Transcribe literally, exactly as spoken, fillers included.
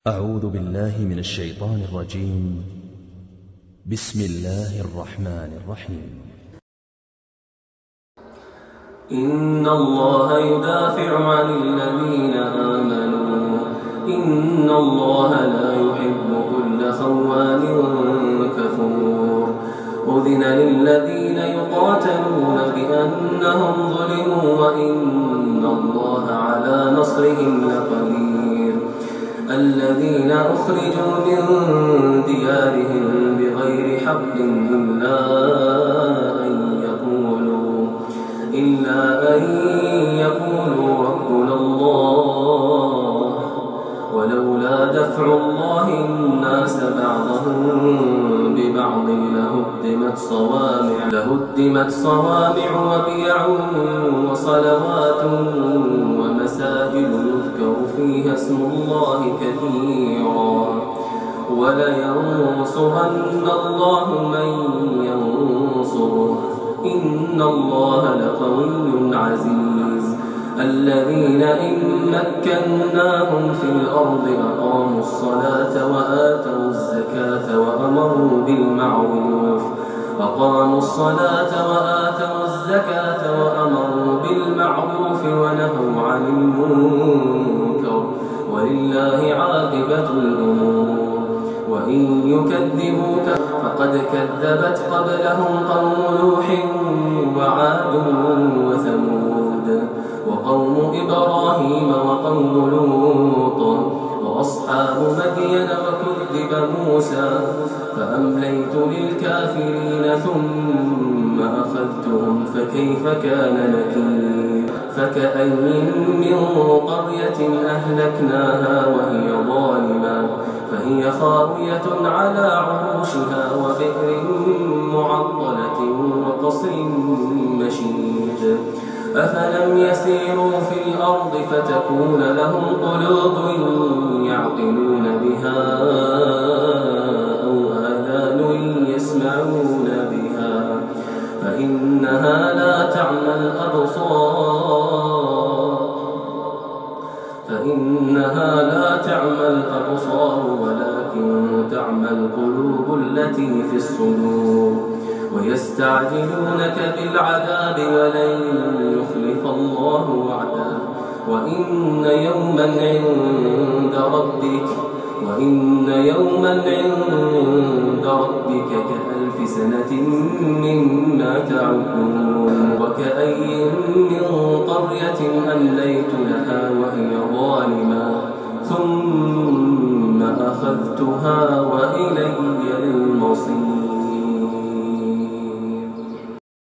أعوذ بالله من الشيطان الرجيم. بسم الله الرحمن الرحيم. إن الله يدافع عن الذين آمنوا إن الله لا يحب كل خوان كفور. أذن للذين يقاتلون بأنهم ظلموا وإن الله على نصرهم لقدير. الذين أخرجوا من ديارهم بغير حق إلا أن يقولوا إلا أن يقولوا ربنا الله ولولا دفع الله الناس بعضهم ببعض لهدمت صوامع لهدمت صوامع وبيع وصلوات ومساجد يذكر فيها اسم الله كثيرا ولينصرن الله من ينصره إن الله لقوي عزيز. الذين إن مكناهم في الأرض أقاموا الصلاة وآتوا الزكاة وأمروا بالمعروف أقاموا الصلاة وآتوا الزكاة وأمروا بالمعروف ونهوا عن المنكر ولله عاقبة الأمور. وإن يكذبوك فقد كذبت قبلهم قوم نوح وعاد وثمود وقوم إبراهيم وقوم لوط وأصحاب مدين وكذب موسى فأمليت للكافرين ثم أخذتهم فكيف كان نكير. فكأين من قرية أهلكناها وهي ظالمة فهي خاوية على عروشها وبئر معطلة وقصر مشيد. أفلم يسيروا في الأرض فتكون لهم قلوب يعقلون بها أو آذان يسمعون بها فإنها لا تعمى الأبصار فإنها لا تعمى الأبصار ولكن تعمى القلوب التي في الصدور. ويستعجلونك بالعذاب ولن يخلف الله وعده وإن يوما عند ربك وإن يوما عند ربك كألف سنة مما تعدون. وكأي من قرية أمليت لها وهي ظالمة ثم أخذتها